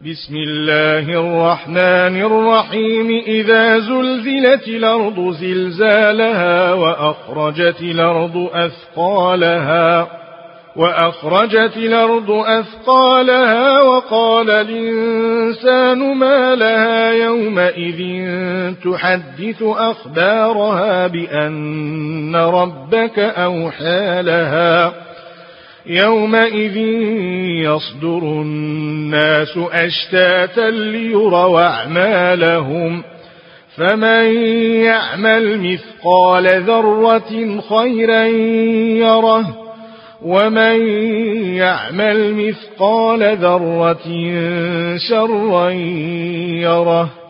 بسم الله الرحمن الرحيم. إذا زلزلت الأرض زلزالها وأخرجت الأرض أثقالها وقال الإنسان ما لها يومئذ تحدث أخبارها بأن ربك أوحى لها يومئذ يصدر الناس أشتاتا ليروا أعمالهم فمن يعمل مثقال ذرة خيرا يره ومن يعمل مثقال ذرة شرا يره.